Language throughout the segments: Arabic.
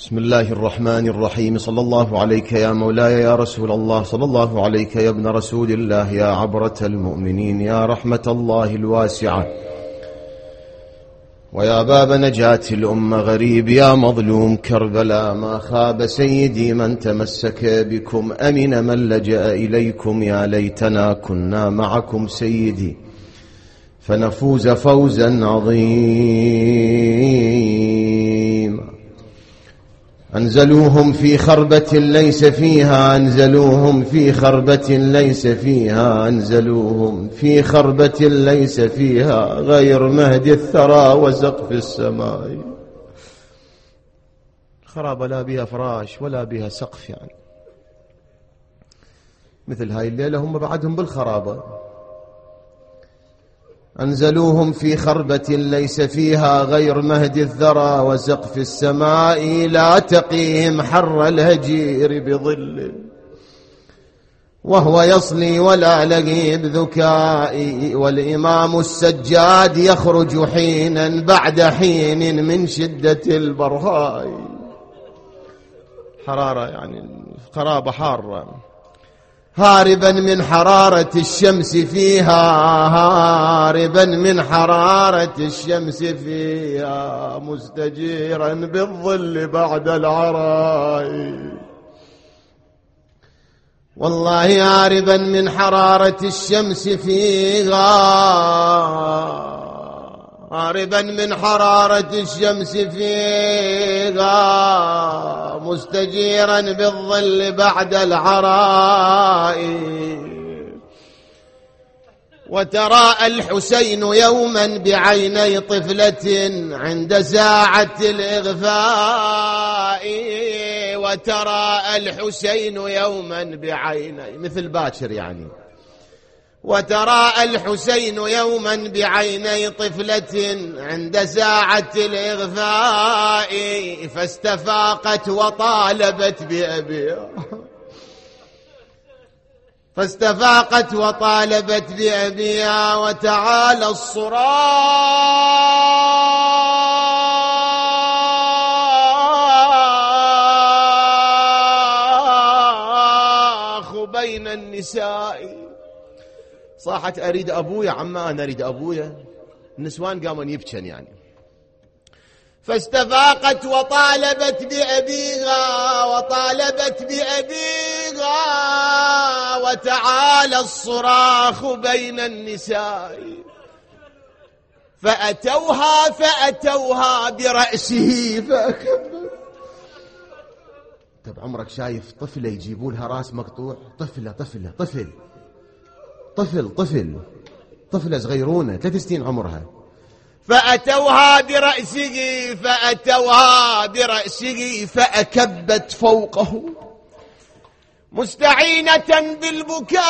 بسم الله الرحمن الرحيم. صلى الله عليك يا مولاي يا رسول الله، صلى الله عليك يا ابن رسول الله، يا عبرة المؤمنين، يا رحمة الله الواسعة، ويا باب نجاة الأمة غريب، يا مظلوم كربلاء. ما خاب سيدي من تمسك بكم، أمن من لجأ إليكم. يا ليتنا كنا معكم سيدي فنفوز فوزا عظيما. أنزلوهم في خربة ليس فيها، أنزلوهم في خربة ليس فيها، أنزلوهم في خربة ليس فيها غير مهد الثرى وسقف السماء. خرابة لا بها فراش ولا بها سقف، يعني مثل هاي الليلة هم بعدهم بالخرابة. أنزلوهم في خربة ليس فيها غير مهد الثرى وسقف السماء، لا تقيهم حر الهجير بظل وهو يصلي ولا لقيب ذكائي. والإمام السجاد يخرج حينا بعد حين من شدة البرهاء. حرارة يعني خرابة حارة، هاربا من حرارة الشمس فيها، هاربا من حرارة الشمس فيها، مستجيرا بالظل بعد العراء. والله هاربا من حرارة الشمس فيها، هاربا من حرارة الشمس فيها، مستجيرا بالظل بعد العراء. وتراءى الحسين يوما بعيني طفلة عند ساعة الإغفاء. وتراءى الحسين يوما بعيني، مثل باكر يعني. وتراءى الحسين يوما بعيني طفلة عند ساعة الإغفاء، فاستفاقت وطالبت بأبيها، فاستفاقت وطالبت بأبيها. وتعالى الصراخ بين النساء. صاحت أريد أبويا، عما أنا أريد أبويا. النسوان قاموا يبكن يعني. فاستفاقت وطالبت بأبيها، وطالبت بأبيها. وتعالى الصراخ بين النساء، فأتوها برأسه فأكبر. طب عمرك شايف طفلة يجيبوا لها راس مقطوع؟ طفلة صغيرونة 3 سنين عمرها. فأتوها برأسه فأكبت فوقه مستعينة بالبكاء،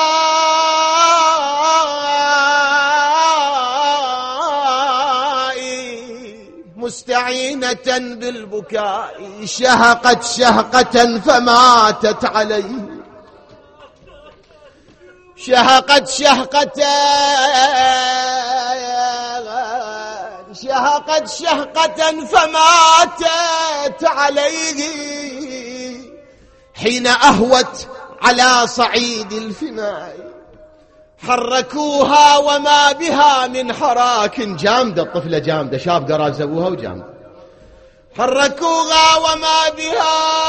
مستعينة بالبكاء. شهقت شهقة فماتت عليه، شهقت شهقة فماتت عليه حين أهوت على صعيد الفناء. حركوها وما بها من حراك. جامدة الطفلة، جامدة، شاب قراز أبوها وجامدة. حركوها وما بها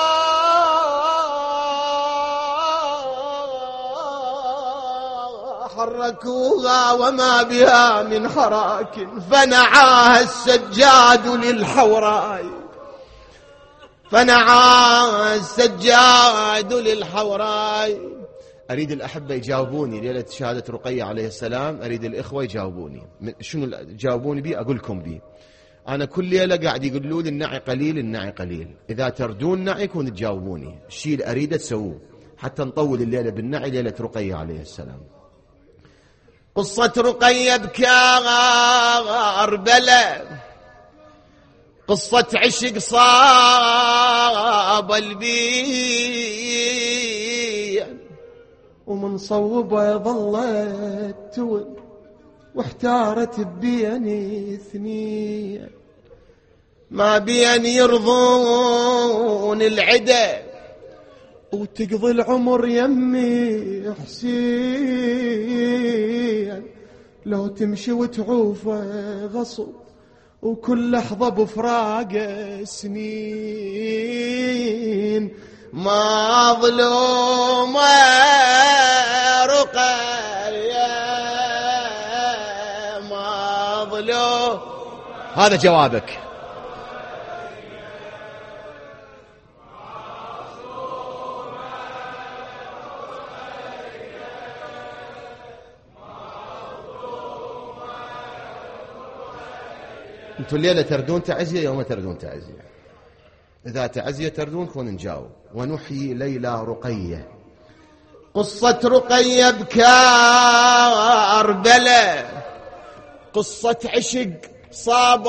حركوها وما بها من حراك. فنعاها السجاد للحوراء، فنعاها السجاد للحوراء. أريد الأحبة يجاوبوني ليلة شهادة رقية عليه السلام. أريد الإخوة يجاوبوني. شنو تجاوبوني بي أقولكم بي. أنا كل ليلة قاعد يقولوا لي النعي قليل، النعي قليل. إذا تردون نعي كون تجاوبوني. الشيء اللي أريده تسووه حتى نطول الليلة بالنعي ليلة رقية عليه السلام. قصة رقية بكربلاء، قصة عشق صاب البين، ومن صوبه ظلت تول واحتارت بيني 2. ما بين يرضون العدا وتقضي العمر يمي حسين، لو تمشي وتعوفه غصب وكل لحظة بفراقه سنين. ما ظلومة رقية ما ظلوم. هذا جوابك. انتوا الليلة تردون تعزية، يوم تردون تعزية. إذا تعزية تردون كون نجاوب. ونحيي ليلى رقية. قصة رقية بكربلاء، قصة عشق صاب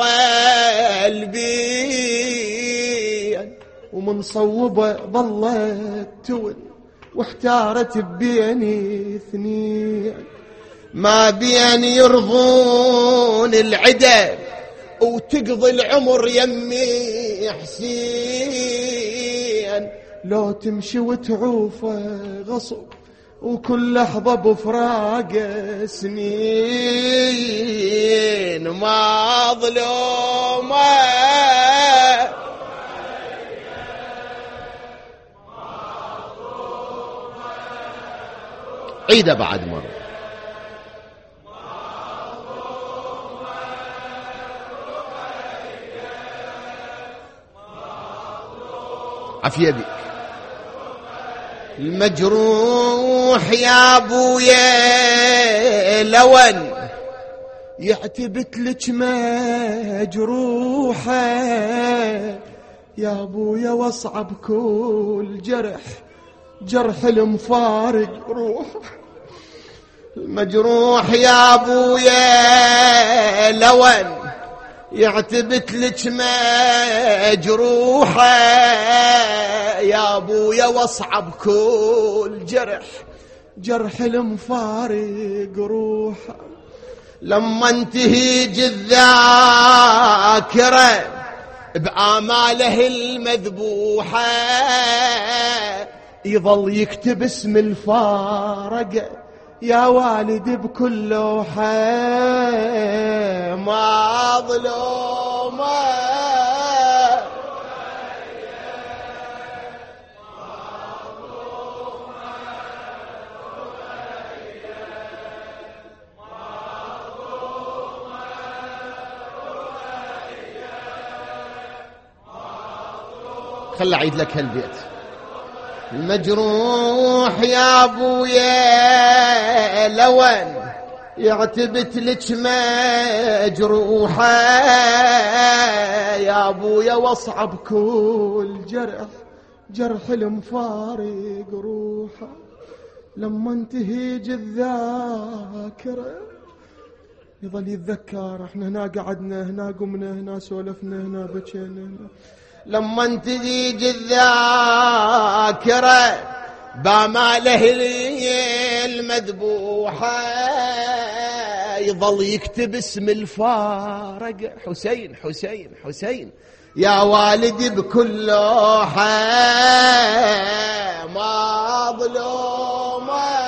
البين، ومن صوبة ظلت تول واحتارت بيني اثنين. ما بين يرضون العدا وتقضي العمر يمي حسين، لو تمشي وتعوفه غصب وكل لحظة بفراقه سنين. ما ظلومه عيدة بعد مرة. عفية بك. المجروح يا ابويا لون يعتبت لك مجروحة، يا ابويا واصعب كل جرح جرح المفارق روح. المجروح يا ابويا لون يعتبت لك مجروحة، يا ابويا واصعب كل جرح جرح المفارق روحه. لما انتهيج الذاكرة بآماله المذبوحة، يظل يكتب اسم الفارقة يا والدي بكل لوحة. ما ظلومه خل أعيد لك هالبيت. المجروح يا ابويا لون يعتبت لك مجروحة، يا ابويا واصعب كل جرح جرح المفارق روحه. لما انتهيج الذاكرة يظل يتذكر احنا هنا قعدنا هنا قمنا هنا سولفنا هنا بكينا هنا. لما انتهيج الذاكرة باماله المذبوحة، يظل يكتب اسم الفارق حسين حسين حسين يا والدي بكل لوحة. ما ظلومه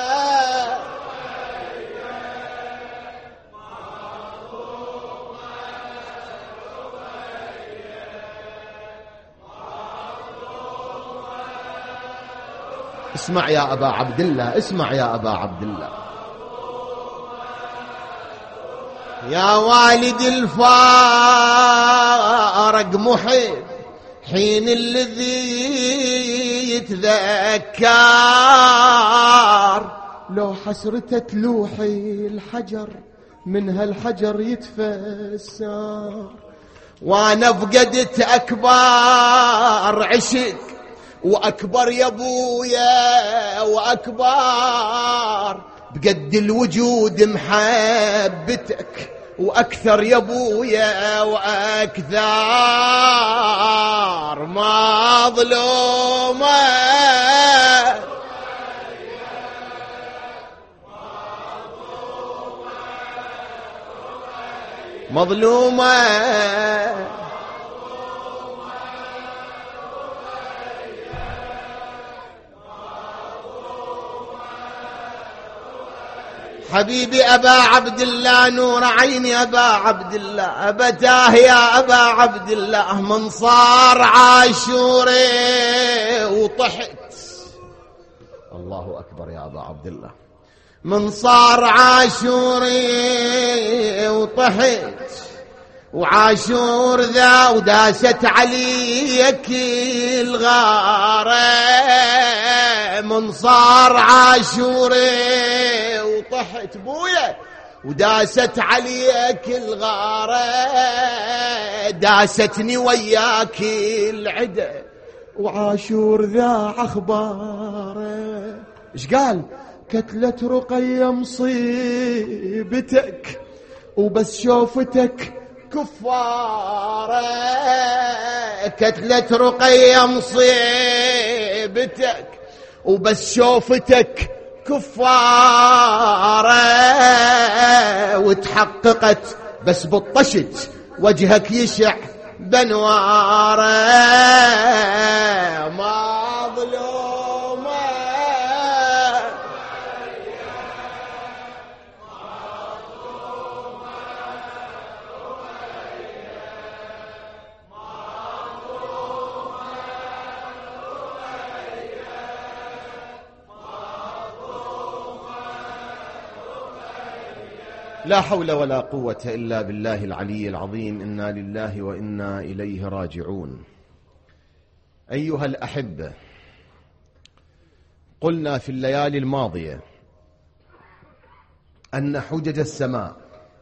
اسمع يا أبا عبد الله، اسمع يا أبا عبد الله. يا والدي الفارق محب حين الذي يتذكر، لو حسرته تلوحي الحجر من هالحجر يتفسر. وانا فقدت أكبر عشق وأكبر يا ابويا وأكبر، بقد الوجود محبتك وأكثر يا ابويا وأكثر. ما ظلومه مظلومة حبيبي أبا عبد الله نور عيني أبا عبد الله أبتاه يا أبا عبد الله من صار عاشوري وطحت. الله أكبر يا أبا عبد الله. من صار عاشوري وطحت وعاشور ذا وداست عليك الغارة. من صار عاشوري وطحت بويا وداست عليك الغارة. داستني وياك العدة وعاشور ذا أخباره. إيش قال؟ كتلة رقية مصيبتك وبس شوفتك كفارة. كتلة رقية مصيبتك وبس شوفتك كفارة. وتحققت بس بطشت وجهك يشع بنواره. مظلومة لا حول ولا قوة إلا بالله العلي العظيم. إنا لله وإنا إليه راجعون. أيها الأحبة، قلنا في الليالي الماضية أن حجج السماء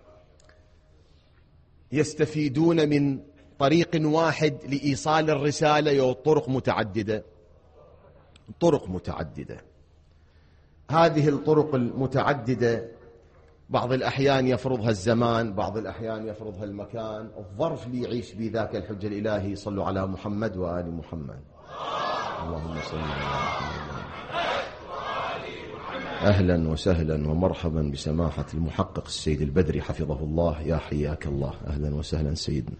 يستفيدون من طريق واحد لإيصال الرسالة وطرق متعددة. طرق متعددة. هذه الطرق المتعددة بعض الأحيان يفرضها الزمان، بعض الأحيان يفرضها المكان، الظرف اللي يعيش بذاك الحجة الإلهي. صلوا على محمد وآل محمد. اللهم صل على محمد. أهلا وسهلا ومرحبا بسماحة المحقق السيد البدري حفظه الله. يا حياك الله. أهلا وسهلا سيدنا.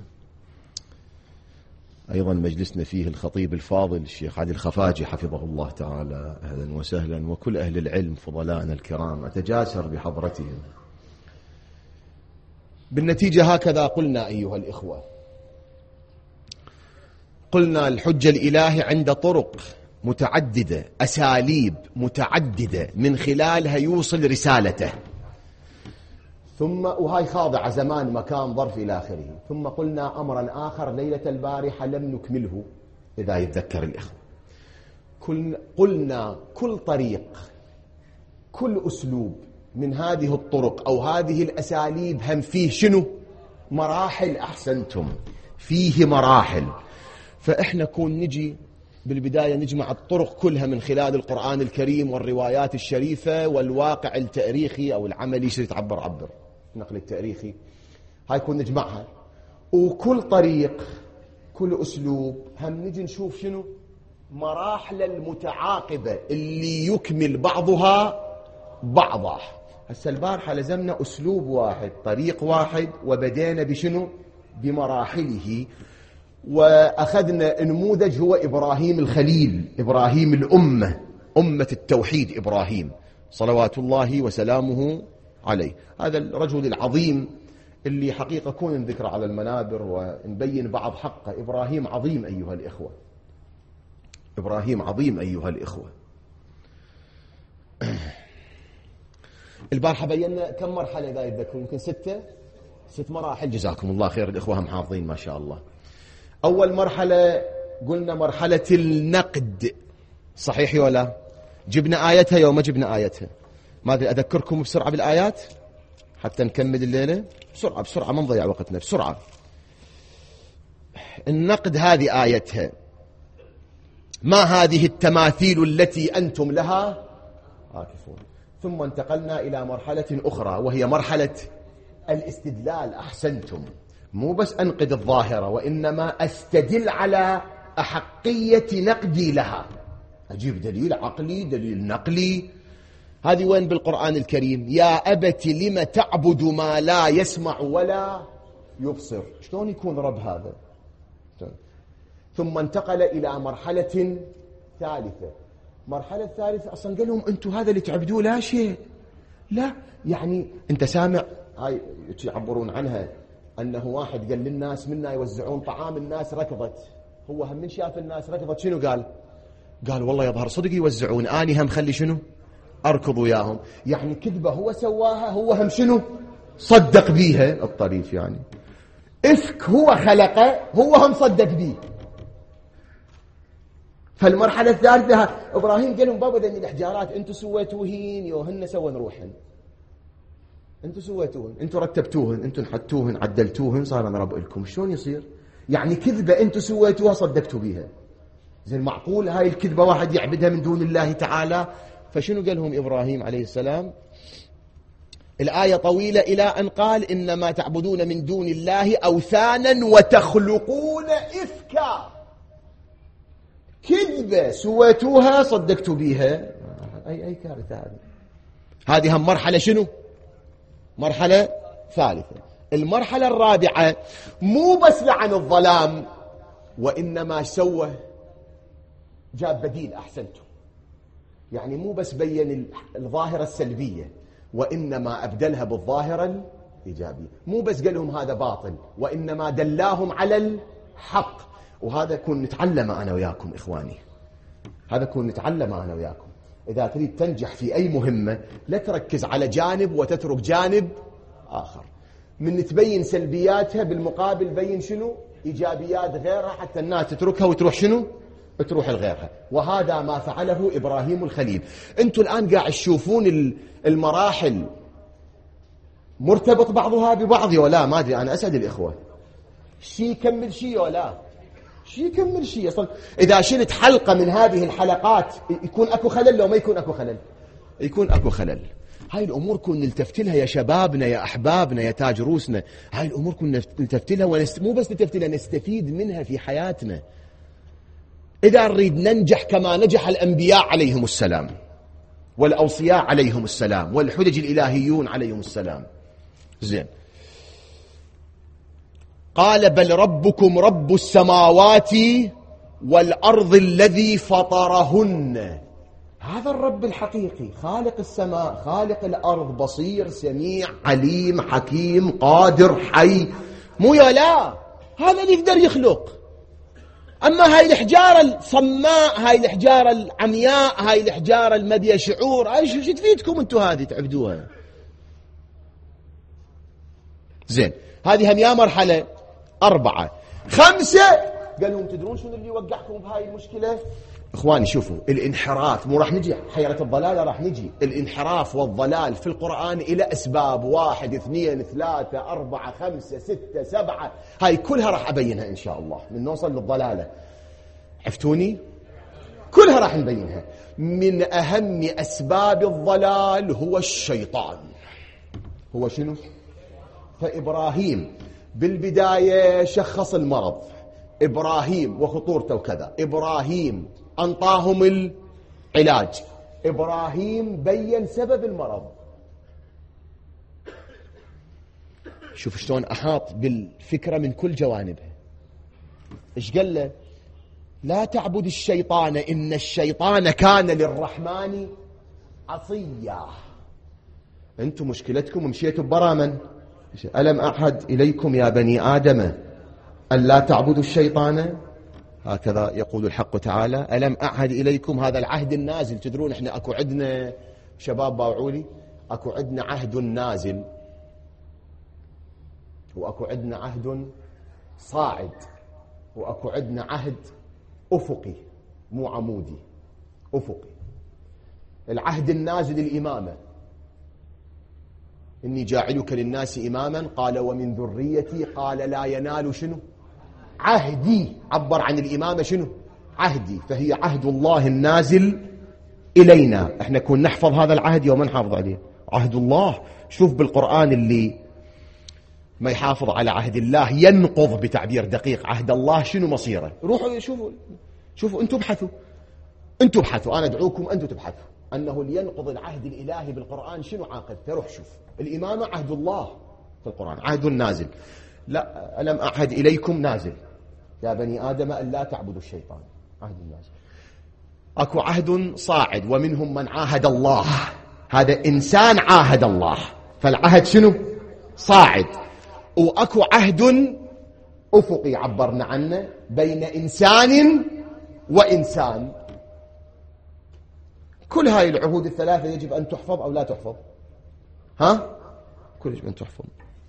أيضا مجلسنا فيه الخطيب الفاضل الشيخ علي الخفاجي حفظه الله تعالى. أهلا وسهلا. وكل أهل العلم فضلاءنا الكرام أتجاسر بحضرتهم. بالنتيجة هكذا قلنا أيها الإخوة، قلنا الحجة الإلهي عند طرق متعددة، أساليب متعددة من خلالها يوصل رسالته. ثم وهاي خاضعة زمان مكان ظرف إلى آخره. ثم قلنا أمرا آخر ليلة البارحة لم نكمله إذا يتذكر الإخوة. قلنا كل طريق، كل أسلوب من هذه الطرق أو هذه الأساليب هم فيه شنو؟ مراحل. أحسنتم، فيه مراحل. فإحنا كون نجي بالبداية نجمع الطرق كلها من خلال القرآن الكريم والروايات الشريفة والواقع التاريخي أو العملي شو تعبر النقل التاريخي. هاي كون نجمعها. وكل طريق كل أسلوب هم نجي نشوف شنو؟ مراحل المتعاقبة اللي يكمل بعضها بعضا. هسه البارحة لزمنا أسلوب واحد، طريق واحد، وبدينا بشنو؟ بمراحله. وأخذنا نموذج هو إبراهيم الخليل، إبراهيم الأمة، أمة التوحيد إبراهيم صلوات الله وسلامه عليه. هذا الرجل العظيم اللي حقيقة كون نذكر على المنابر ونبين بعض حقه. إبراهيم عظيم أيها الإخوة، إبراهيم عظيم أيها الإخوة. البارحة بينا كم مرحلة إذا يتذكرون؟ يمكن 6 مراحل. جزاكم الله خير الإخوة هم حافظين ما شاء الله. أول مرحلة قلنا مرحلة النقد، صحيح ولا؟ جبنا آيتها يوم جبنا آيتها. ما أدري أذكركم بسرعة بالآيات حتى نكمل الليلة بسرعة ما نضيع وقتنا بسرعة. النقد هذه آيتها: ما هذه التماثيل التي أنتم لها عاكفون. ثم انتقلنا إلى مرحلة أخرى وهي مرحلة الاستدلال. أحسنتم، مو بس أنقد الظاهرة وإنما أستدل على أحقية نقدي لها. أجيب دليل عقلي، دليل نقلي. هذه وين بالقرآن الكريم؟ يا أبت لم تعبد ما لا يسمع ولا يبصر. شلون يكون رب هذا؟ ثم انتقل إلى مرحلة ثالثة. مرحلة ثالثة أصلا قال لهم أنتم هذا اللي تعبدوه لا شيء، لا يعني أنت سامع هاي يعبرون عنها أنه واحد قال للناس منا يوزعون طعام، الناس ركضت، هو هم من شاف الناس ركضت شنو قال؟ قال والله يظهر صدق يوزعون، أني هم خلي شنو أركض وياهم. يعني كذبة هو سواها، هو هم شنو صدق بيها. الطريف يعني إفك هو خلقه، هو هم صدق بيه. فالمرحلة الثالثة إبراهيم قال لهم بابا ذني الإحجارات أنتوا سويتوهن يوهن سوى نروحن، أنتوا سويتوهن، أنتوا رتبتوهن، أنتوا نحتوهن عدلتوهن، صار نرب لكم. شلون يصير؟ يعني كذبة أنتوا سويتوها صدقتوا بيها. زين معقول هاي الكذبة واحد يعبدها من دون الله تعالى؟ فشنو قال لهم إبراهيم عليه السلام؟ الآية طويلة إلى أن قال إنما تعبدون من دون الله أوثانا وتخلقون إفكا. كذبة سويتوها صدقتوا بيها. أي كارثة هذه هم مرحلة شنو؟ مرحلة ثالثة. المرحلة الرابعة مو بس لعن الظلام، وإنما سوى جاب بديل. أحسنتم. يعني مو بس بين الظاهرة السلبية، وإنما أبدلها بالظاهرة الإيجابية. مو بس قال لهم هذا باطل، وإنما دلاهم على الحق. وهذا كون نتعلم أنا وياكم إخواني، هذا كون نتعلم أنا وياكم. إذا تريد تنجح في أي مهمة لا تركز على جانب وتترك جانب آخر. من تبين سلبياتها بالمقابل بين شنو إيجابيات غيرها، حتى الناس تتركها وتروح شنو تروح لغيرها. وهذا ما فعله إبراهيم الخليل. أنتم الآن قاعد تشوفون المراحل مرتبط بعضها ببعض ولا ما أدري. أنا أسعد الإخوة شيء يكمل شيء ولا شيء يكمل شيء. أصلا إذا شلت حلقة من هذه الحلقات يكون أكو خلل، لو ما يكون أكو خلل يكون أكو خلل. هاي الأمور كون نلتفت لها يا شبابنا يا أحبابنا يا تاج روسنا. هاي الأمور كون نلتفت لها مو بس نلتفت لها، نستفيد منها في حياتنا إذا نريد ننجح كما نجح الأنبياء عليهم السلام، والأوصياء عليهم السلام، والحجج الإلهيون عليهم السلام. زين. قال بل ربكم رب السماوات والأرض الذي فطرهن. هذا الرب الحقيقي، خالق السماء خالق الأرض، بصير سميع عليم حكيم قادر حي. مو يا لا، هذا اللي يقدر يخلق. أما هاي الحجارة الصماء، هاي الحجارة العمياء، هاي الحجارة المدية شعور، هاي شو تفيدكم انتوا هذه تعبدوها؟ زين. هذه هم يا مرحلة 4. 5 قال لهم تدرون شنو اللي يوقعكم بهاي المشكلة؟ إخواني شوفوا الانحراف، مو راح نجي حيرة الضلالة، راح نجي الانحراف والضلال في القرآن إلى أسباب 1 2 3 4 5 6 7. هاي كلها راح أبينها إن شاء الله من نوصل للضلالة. عفتوني؟ كلها راح نبينها. من أهم أسباب الضلال هو الشيطان. هو شنو؟ فإبراهيم بالبداية شخص المرض، إبراهيم وخطورته وكذا، إبراهيم أنطاهم العلاج، إبراهيم بين سبب المرض. شوف شلون أحاط بالفكرة من كل جوانبها. إيش قال له؟ لا تعبد الشيطان إن الشيطان كان للرحمن عصيا. أنتم مشكلتكم مشيتوا برامن. ألم أعهد إليكم يا بني آدم أن لا تعبدوا الشيطان؟ هكذا يقول الحق تعالى. ألم أعهد إليكم، هذا العهد النازل. تدرون إحنا أكو عندنا شباب باوعولي، أكو عندنا عهد نازل وأكو عندنا عهد صاعد وأكو عندنا عهد أفقي، مو عمودي، أفقي. العهد النازل الإمامة، إني جاعلك للناس إماما، قال ومن ذريتي، قال لا ينال شنو؟ عهدي. عبر عن الإمامة شنو؟ عهدي. فهي عهد الله النازل إلينا. احنا كون نحفظ هذا العهد يوم نحافظ عليه. عهد الله، شوف بالقرآن اللي ما يحافظ على عهد الله ينقض، بتعبير دقيق، عهد الله شنو مصيره. روحوا شوفوا انتم ابحثوا، انا ادعوكم انتم تبحثوا انه اللي ينقض العهد الالهي بالقرآن شنو عاقبته. روح شوف الامامة عهد الله في القرآن، عهد نازل. لا، ألم أعهد إليكم نازل يا بني آدم أن لا تعبدوا الشيطان، عهد نازل. أكو عهد صاعد، ومنهم من عاهد الله هذا إنسان عاهد الله، فالعهد شنو؟ صاعد. وأكو عهد أفقي عبرنا عنه بين إنسان وإنسان. كل هاي العهود الثلاثة يجب أن تحفظ أو لا تحفظ؟ كل يجب أن تحفظ.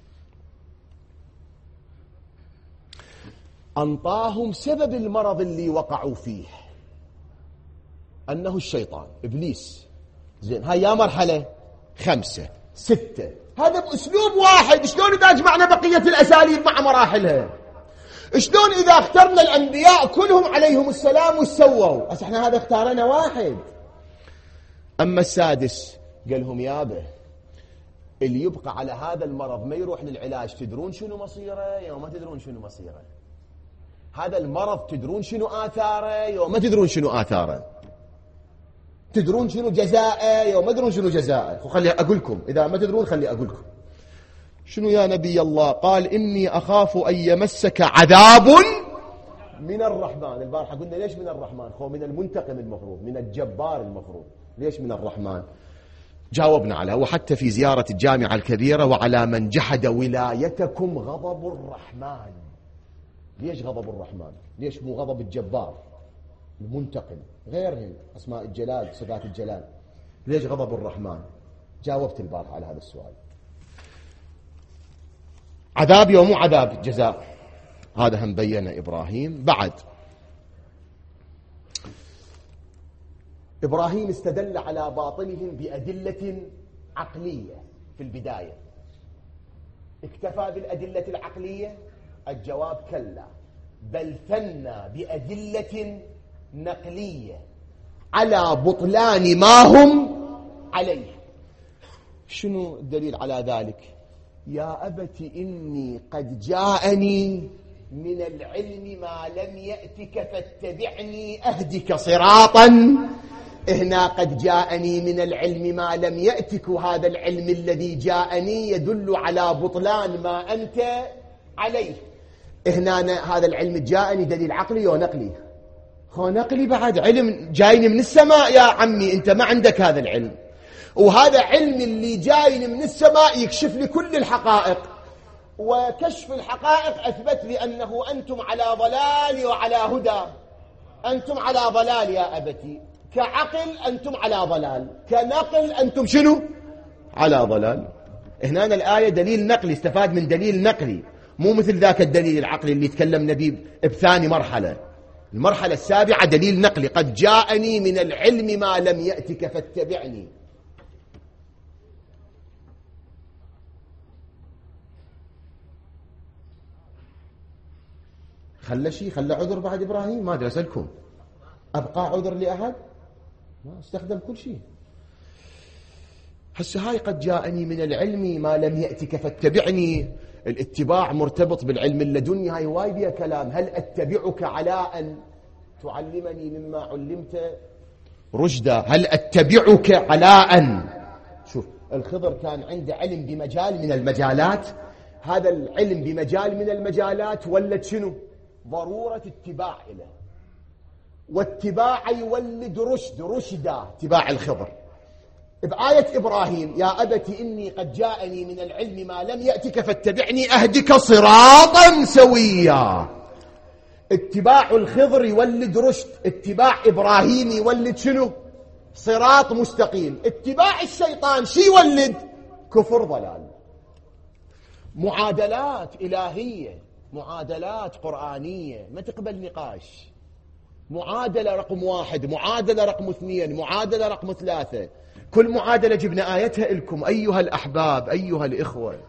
أنطاهم سبب المرض اللي وقعوا فيه أنه الشيطان إبليس. زين، هاي يا مرحلة 5 6، هذا بأسلوب واحد. شلون إذا جمعنا بقية الأساليب مع مراحلها؟ شلون إذا اخترنا الأنبياء كلهم عليهم السلام وسووا؟ احنا هذا اختارنا واحد. أما السادس قال لهم يابه اللي يبقى على هذا المرض ما يروح للعلاج، تدرون شنو مصيره يوم ما تدرون شنو مصيره؟ هذا المرض تدرون شنو آثاره يوم ما تدرون شنو آثاره؟ تدرون شنو جزاءه يوم ما تدرون شنو جزاءه؟ خلي أقولكم، إذا ما تدرون خلي أقولكم. شنو يا نبي الله؟ قال إني أخاف أن يمسك عذاب من الرحمن. البارحة قلنا ليش من الرحمن؟ هو من المنتقم المفروض، من الجبار المفروض. ليش من الرحمن؟ جاوبنا على، وحتى في زيارة الجامعة الكبيرة، وعلى من جحد ولايتكم غضب الرحمن. ليش غضب الرحمن؟ ليش مو غضب الجبار المنتقم؟ غيرهم أسماء الجلال، صفات الجلال. ليش غضب الرحمن؟ جاوبت البارحة على هذا السؤال. عذاب يوم عذاب جزاء، هذا هم بيّن إبراهيم. بعد إبراهيم استدل على باطلهم بأدلة عقلية في البداية. اكتفى بالأدلة العقلية؟ الجواب كلا، بل ثنى بأدلة نقلية على بطلان ما هم عليه. شنو الدليل على ذلك؟ يا أبت إني قد جاءني من العلم ما لم يأتك فاتبعني أهدك صراطا. هنا قد جاءني من العلم ما لم يأتك، وهذا العلم الذي جاءني يدل على بطلان ما أنت عليه. هنا هذا العلم جاءني دليل عقلي ونقلي. نقلي بعد، علم جايني من السماء يا عمي، أنت ما عندك هذا العلم. وهذا علم اللي جايني من السماء يكشف لي كل الحقائق، وكشف الحقائق أثبت لي أنه أنتم على ضلال وعلى هدى. أنتم على ضلال يا أبتي، كعقل أنتم على ضلال، كنقل أنتم شنو؟ على ضلال. هنا الآية دليل نقلي، استفاد من دليل نقلي، مو مثل ذاك الدليل العقلي اللي تكلمنا به بثاني مرحلة. المرحلة السابعة دليل نقلي، قد جاءني من العلم ما لم يأتك فاتبعني. خلى شيء، خلى عذر بعد إبراهيم؟ ما أدري، أسألكم، أبقى عذر لأحد؟ ما استخدم كل شيء. هسه هاي قد جاءني من العلم ما لم يأتك فاتبعني، الاتباع مرتبط بالعلم اللدني. هاي وايد يا كلام. هل أتبعك على أن تعلمني مما علمت رشدا؟ هل أتبعك على أن، شوف الخضر كان عنده علم بمجال من المجالات، هذا العلم بمجال من المجالات ولد شنو؟ ضرورة اتباع له، واتباع يولد رشد، رشدا اتباع الخضر. بآية إبراهيم يا أبت إني قد جاءني من العلم ما لم يأتك فاتبعني أهدك صراطا سويا. اتباع الخضر يولد رشد، اتباع إبراهيم يولد شنو؟ صراط مستقيم. اتباع الشيطان شي يولد؟ كفر، ضلال. معادلات إلهية، معادلات قرآنية ما تقبل نقاش. معادلة رقم 1، معادلة رقم 2، معادلة رقم 3. كل معادلة جبنا آيتها لكم أيها الأحباب، أيها الإخوة.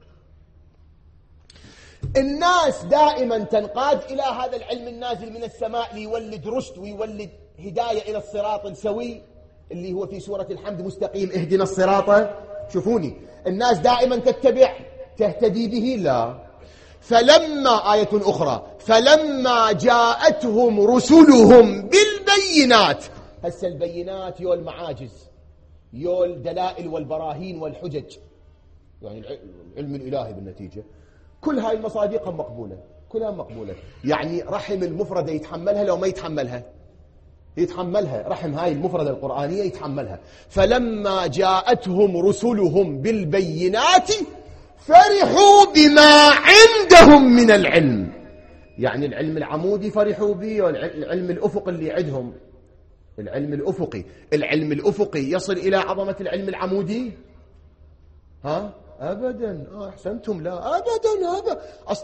الناس دائما تنقاد إلى هذا العلم النازل من السماء ليولد رشد ويولد هداية إلى الصراط السوي اللي هو في سورة الحمد مستقيم، اهدنا الصراط. شوفوني، الناس دائما تتبع تهتدي به؟ لا. فلما، آية أخرى، فلما جاءتهم رسلهم بالبينات. هسه البينات يو المعاجز، يو الدلائل والبراهين والحجج، يعني العلم الإلهي بالنتيجة. كل هاي المصادق مقبولة، كلها مقبولة. يعني رحم المفردة يتحملها لو ما يتحملها؟ يتحملها، رحم هاي المفردة القرآنية يتحملها. فلما جاءتهم رسلهم بالبينات فرحوا بما عندهم من العلم. يعني العلم العمودي فرحوا به، والعلم الأفق اللي عندهم العلم الأفقي. العلم الأفقي يصل إلى عظمة العلم العمودي؟ ها؟ أبدا. أحسنتم، لا أبدا.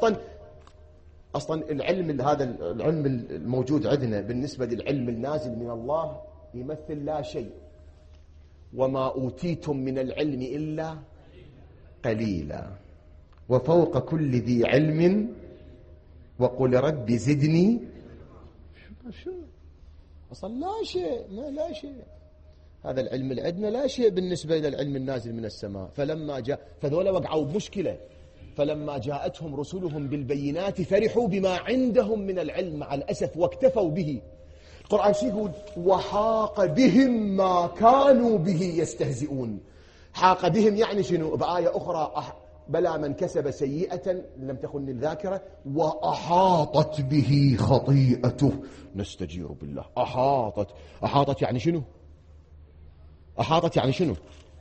أصلا العلم هذا العلم الموجود عندنا بالنسبة للعلم النازل من الله يمثل لا شيء. وما أوتيتم من العلم إلا قليلا وفوق كل ذي علم وقل رب زدني. شو أصلا لا شيء، ما لا شيء. هذا العلم اللي عندنا لا شيء بالنسبة إلى العلم النازل من السماء. فذولا وقعوا بمشكلة. فلما جاءتهم رسلهم بالبينات فرحوا بما عندهم من العلم مع الأسف واكتفوا به. القرآن شو يقول؟ وحاق بهم ما كانوا به يستهزئون. حاق بهم يعني شنو؟ بآية أخرى بلى من كسب سيئة لم تخن الذاكرة وأحاطت به خطيئته. نستجير بالله. أحاطت يعني شنو؟ أحاطت يعني شنو؟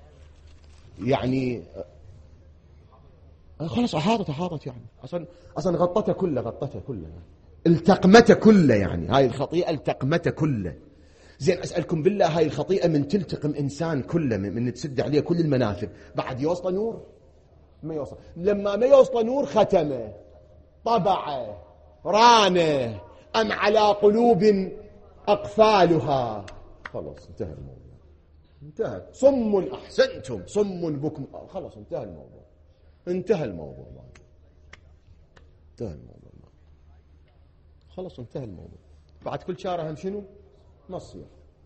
يعني خلاص أحاطت يعني أصلا غطته كله التقمته كله. يعني هاي الخطيئة التقمته كله. زين أسألكم بالله، هاي الخطيئة من تلتقم إنسان كله، من تسد عليه كل المنافذ، بعد يوصل نور؟ ما يوصل. لما ما يوصل نور ختمه، طبعه، رانه، أم على قلوب أقفالها. خلاص انتهى الموضوع. انتهى. صم أحسنتم، صم بكم. خلاص انتهى الموضوع. خلاص انتهى الموضوع. بعد كل شارع هم شنو؟ نصير.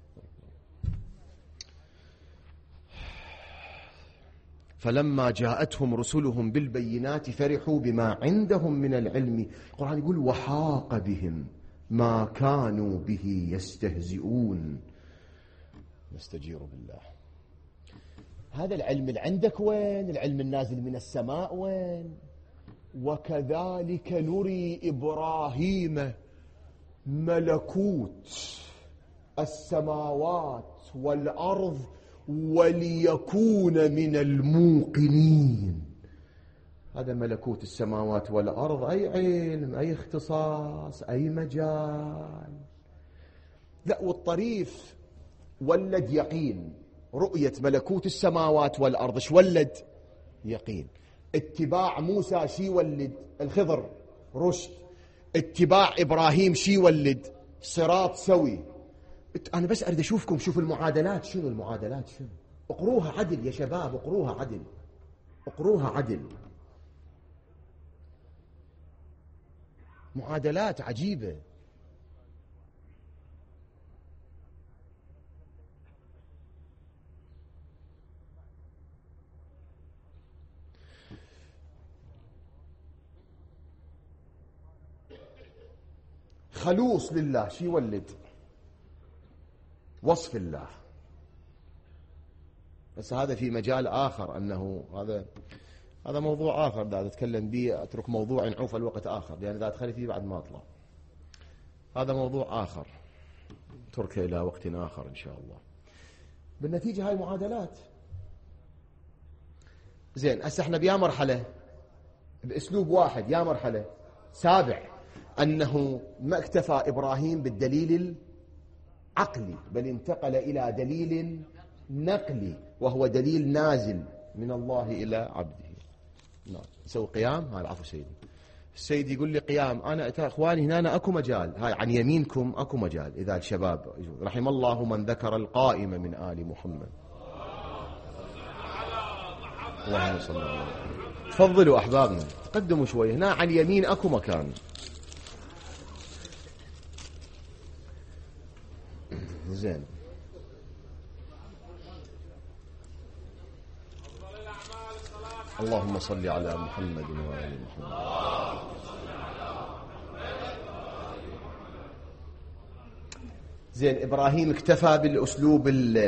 فلما جاءتهم رسلهم بالبينات فرحوا بما عندهم من العلم. القرآن يقول وحاق بهم ما كانوا به يستهزئون. نستجير بالله. هذا العلم اللي عندك وين؟ العلم النازل من السماء وين؟ وكذلك نري إبراهيم ملكوت السماوات والأرض وليكون من الموقنين. هذا ملكوت السماوات والأرض أي علم، أي اختصاص، أي مجال. لا، والطريف ولد يقين. رؤية ملكوت السماوات والأرض شو ولد؟ يقين. اتباع موسى شي ولد؟ الخضر، رشد. اتباع إبراهيم شي ولد؟ صراط سوي. أنا بس أريد أشوفكم، شوف المعادلات شنو. المعادلات شنو؟ اقروها عدل يا شباب، اقروها عدل. معادلات عجيبة. خلوص لله شي يولد؟ وصف الله. بس هذا في مجال آخر، أنه هذا موضوع آخر دا أتكلم به. أترك موضوع نعوف الوقت آخر، لأن إذا أدخل فيه بعد ما أطلع. هذا موضوع آخر تركه إلى وقت آخر إن شاء الله. بالنتيجة هاي معادلات. زين هسه احنا بيا مرحلة بأسلوب واحد، يا مرحلة سابع، أنه ما اكتفى إبراهيم بالدليل العقلي بل انتقل إلى دليل نقلي، وهو دليل نازل من الله إلى عبده. نعم. يسوي قيام. هاي العفو سيدي. السيد يقول لي قيام. أنا أخواني هنا أكو مجال، هاي عن يمينكم أكو مجال. إذا الشباب رحم الله من ذكر القائم من آل محمد. اللهم صل على محمد. تفضلوا أحبابنا تقدموا شوي. هنا عن يمين أكو مكان. زين. اللهم صل على محمد وآل محمد. زين. إبراهيم اكتفى بالأسلوب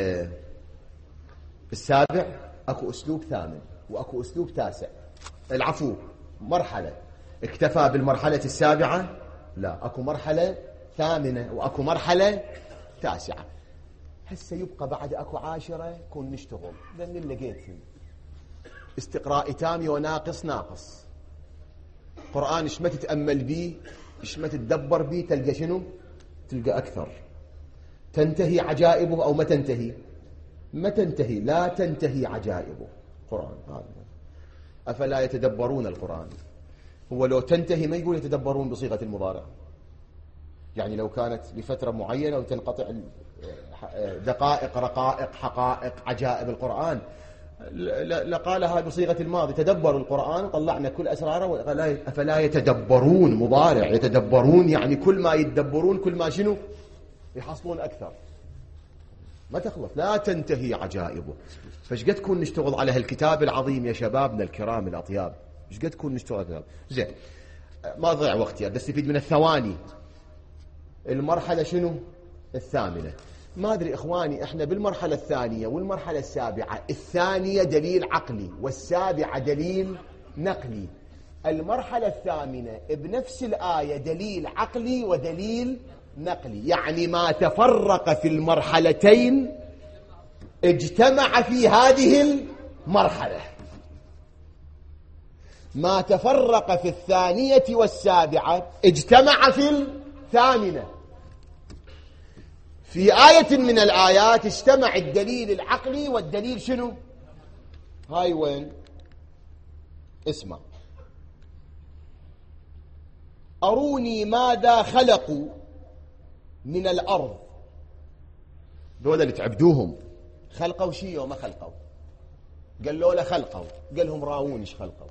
السابع. أكو أسلوب ثامن وأكو أسلوب تاسع. العفو، مرحلة. اكتفى بالمرحلة السابعة؟ لا، أكو مرحلة ثامنة وأكو مرحلة 9. هسه يبقى بعد اكو 10 كون نشتغل، لان لقيت استقراء تام وناقص ناقص. قرآن ايش ما تتأمل بيه، ايش ما تتدبر بيه، تلقى شنو؟ تلقى أكثر. تنتهي عجائبه أو ما تنتهي؟ ما تنتهي، لا تنتهي عجائبه. قرآن هذا أفلا يتدبرون القرآن؟ هو لو تنتهي ما يقول يتدبرون بصيغة المضارع، يعني لو كانت لفترة معينة وتنقطع دقائق رقائق حقائق عجائب القرآن لقالها بصيغة الماضي، تدبروا القرآن طلعنا كل أسراره. أفلا يتدبرون مضارع، يتدبرون يعني كل ما يتدبرون كل ما شنو يحصلون أكثر، ما تخلص، لا تنتهي عجائبه. فايش قد تكون نشتغل على هالكتاب العظيم يا شبابنا الكرام الأطياب، ايش قد تكون نشتغل على زين. ما ضيع وقتي، بستفيد من الثواني. المرحلة شنو؟ الثامنة. ما أدري إخواني، إحنا بالمرحلة الثانية والمرحلة السابعة، الثانية دليل عقلي والسابعة دليل نقلي. المرحلة الثامنة بنفس الآية دليل عقلي ودليل نقلي، يعني ما تفرق في المرحلتين اجتمع في هذه المرحلة. ما تفرق في الثانية والسابعة اجتمع في الثامنة. في آية من الآيات اجتمع الدليل العقلي والدليل شنو؟ هاي وين؟ اسمع: أروني ماذا خلقوا من الأرض. دول اللي تعبدوهم خلقوا شيء وما خلقوا. قالوا له خلقوا، قال لهم راوني ايش خلقوا.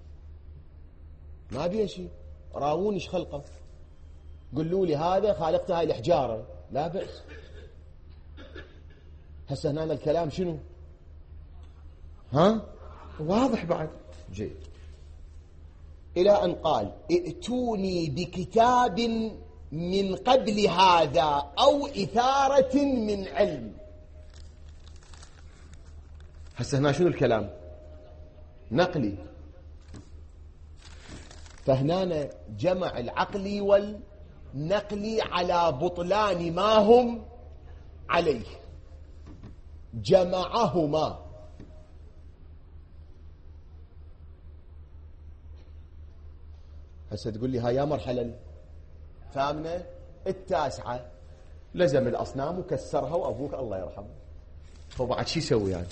ما بيه شيء، راوني ايش خلقوا. قلوا لي هذا خالقت هاي الحجارة، لا بأس. هسه هنا الكلام شنو؟ ها؟ واضح بعد. جيد. إلى أن قال: ائتوني بكتاب من قبل هذا أو إثارة من علم. هسه هنا شنو الكلام؟ نقلي. فهنا جمع العقلي والنقلي على بطلان ما هم عليه، جمعهما. هسه تقول لي هاي يا مرحلة الثامنة التاسعة لزم الأصنام وكسرها وأبوك الله يرحمه. خو بعد شو يسوي يعني؟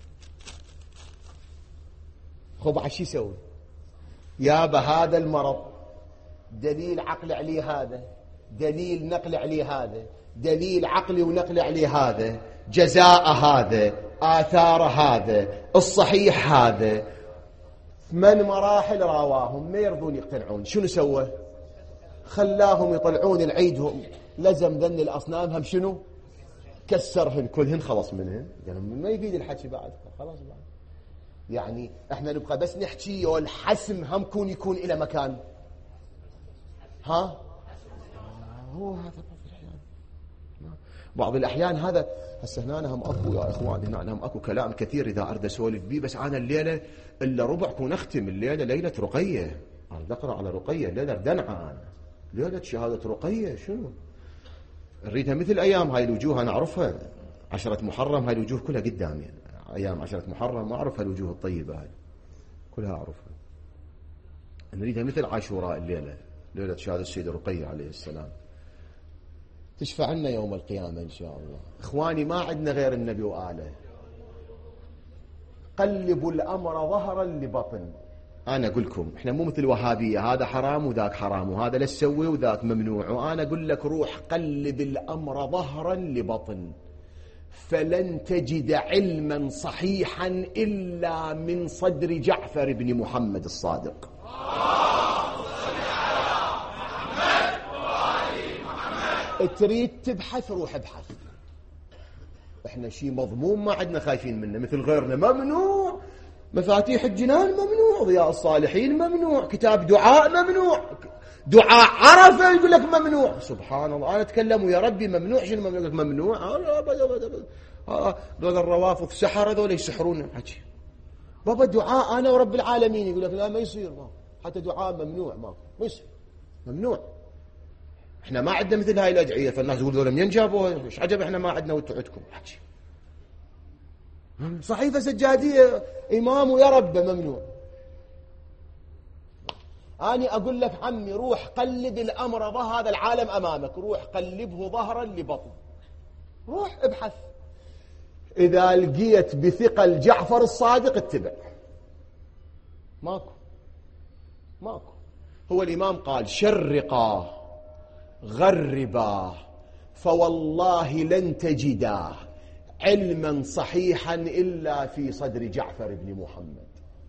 خو بعد شو يسوي؟ يابا هذا المرض دليل عقل عليه هذا، دليل نقل عليه هذا، دليل عقلي ونقل عليه هذا، جزاء هذا، آثار هذا، الصحيح هذا. 8 مراحل راواهم ما يرضون يقتنعون. شنو سوى؟ خلاهم يطلعون العيدهم، لزم ذن الأصنام هم شنو؟ كسرهن كلهن، خلص منهن. يعني ما يفيد الحكي بعد، خلاص بعد. يعني احنا نبقى بس نحكي والحسم هم يكون إلى مكان. ها؟ هو هذا بعض الأحيان هذا. هسه هنا هم أكو يا إخوان، هنا هم أكو كلام كثير إذا أرد أسولف بيه، بس أنا الليلة إلا ربع كون أختم. الليلة ليلة رقية، أنا أقرأ على رقية، ليلة دنعة، أنا ليلة شهادة رقية. شنو نريدها مثل أيام هاي الوجوه، أنا أعرفها 10 محرم، هاي الوجوه كلها قدامي. أيام 10 محرم ما أعرف هالوجوه الطيبة هاي كلها أعرفها. نريدها مثل عاشوراء الليلة، ليلة شهادة السيدة رقية عليه السلام، تشفع لنا يوم القيامة إن شاء الله. إخواني ما عندنا غير النبي وآله. قلبوا الأمر ظهرا لبطن. أنا أقول لكم إحنا مو مثل الوهابية، هذا حرام وذاك حرام وهذا لا تسوي وذاك ممنوع. وأنا أقول لك روح قلب الأمر ظهرا لبطن، فلن تجد علما صحيحا إلا من صدر جعفر بن محمد الصادق. تريد تبحث روح ابحث. احنا شيء مضمون ما عندنا خايفين منه مثل غيرنا. ممنوع مفاتيح الجنان، ممنوع ضياء الصالحين، ممنوع كتاب دعاء، ممنوع دعاء عرفة يقول لك ممنوع. سبحان الله. انا اتكلم يا ربي ممنوع. شنو ممنوع؟ ممنوع. هذول الروافض سحر، هذول يسحرون حكي. بابا دعاء انا ورب العالمين، يقول لك لا ما يصير، ما حتى دعاء ممنوع، ما يصير، ممنوع. احنا ما عندنا مثل هاي الأدعية. فالناس يقول ذولا منين جابوها؟ ايش عجب احنا ما عندنا وانتم عندكم. حكي صحيفة سجادية إمام ويا رب ممنوع. أنا أقول لك عمي روح قلب الأمر هذا العالم أمامك، روح قلبه ظهرا لبطن، روح ابحث. إذا لقيت بثقل جعفر الصادق اتبع. ماكو. هو الإمام قال شرقا غربا فوالله لن تجدا علما صحيحا إلا في صدر جعفر بن محمد.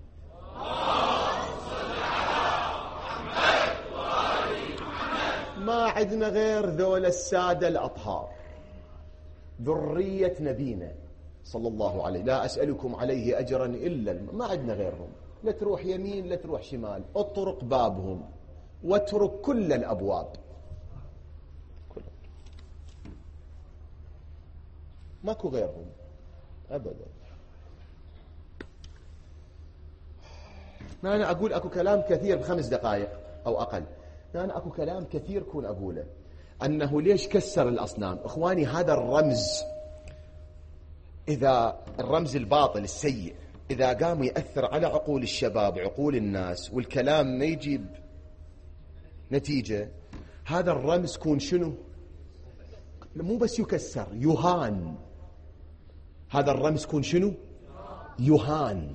ما عندنا غير ذول السادة الأطهار ذرية نبينا صلى الله عليه. لا أسألكم عليه أجرا إلا ما عندنا غيرهم. لا تروح يمين لا تروح شمال، اطرق بابهم واترك كل الأبواب. ماكو غيرهم أبدا. أنا أقول أكو كلام كثير ب5 دقائق أو أقل. أنا أكو كلام كثير كون أقوله، أنه ليش كسر الأصنام. إخواني هذا الرمز، إذا الرمز الباطل السيء إذا قام يأثر على عقول الشباب عقول الناس والكلام ما يجيب نتيجة، هذا الرمز كون شنو؟ مو بس يكسر، يهان. هذا الرمز كون شنو؟ يهان.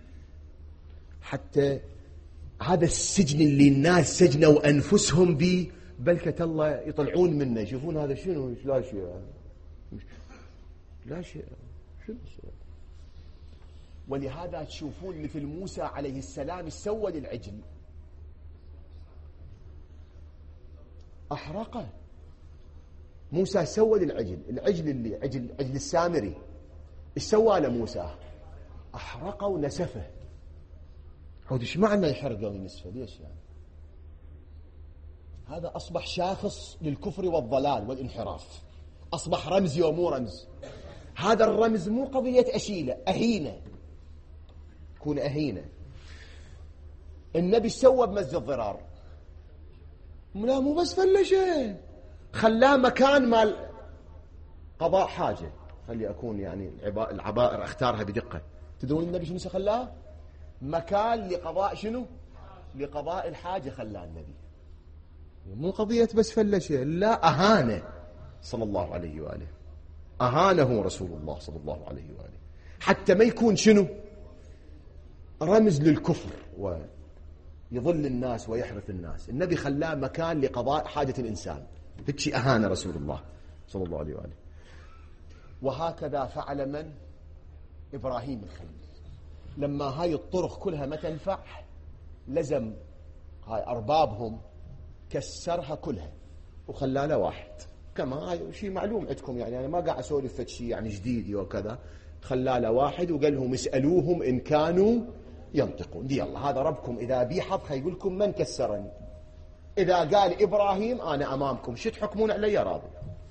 حتى هذا السجن اللي الناس سجنوا أنفسهم به بلكة الله يطلعون منه يشوفون هذا شنو؟ لا شيء لا شيء. شنو الشيء؟ ولهذا تشوفون مثل موسى عليه السلام سوى للعجل أحرقه. موسى سوى للعجل، العجل اللي عجل السامري، ايش سوى لموسى؟ أحرقه ونسفه. عود ايش معنى يحرقه وينسفه؟ ليش يعني؟ هذا أصبح شاخص للكفر والضلال والانحراف، أصبح رمزي ومو رمز. هذا الرمز مو قضية أشيلة، أهينة، كون أهينة. النبي سوى بمسجد ضرار، لا مو بس فلشه، خلاه مكان مال قضاء حاجة. خلي أكون يعني العبائر أختارها بدقة. تدرون النبي شنو خلاه؟ مكان لقضاء شنو؟ لقضاء الحاجة خلاه النبي. مو قضية بس فلشه، لا، أهانة صلى الله عليه وآله، أهانه رسول الله صلى الله عليه وآله، حتى ما يكون شنو؟ رمز للكفر ويضل الناس ويحرف الناس. النبي خلاه مكان لقضاء حاجة الإنسان، هيك أهانة رسول الله صلى الله عليه وآله. وهكذا فعل من؟ إبراهيم الخليل. لما هاي الطرق كلها ما تنفع، لزم هاي أربابهم كسرها كلها وخلى له واحد. كما هاي شيء معلوم عندكم، يعني أنا ما قاعد أسولف شيء يعني جديد وكذا. خلى له واحد وقال لهم اسألوهم إن كانوا ينطقون. دي الله هذا ربكم إذا بيحض خيقول لكم من كسرني. إذا قال إبراهيم أنا أمامكم، شو تحكمون علي؟ راضي.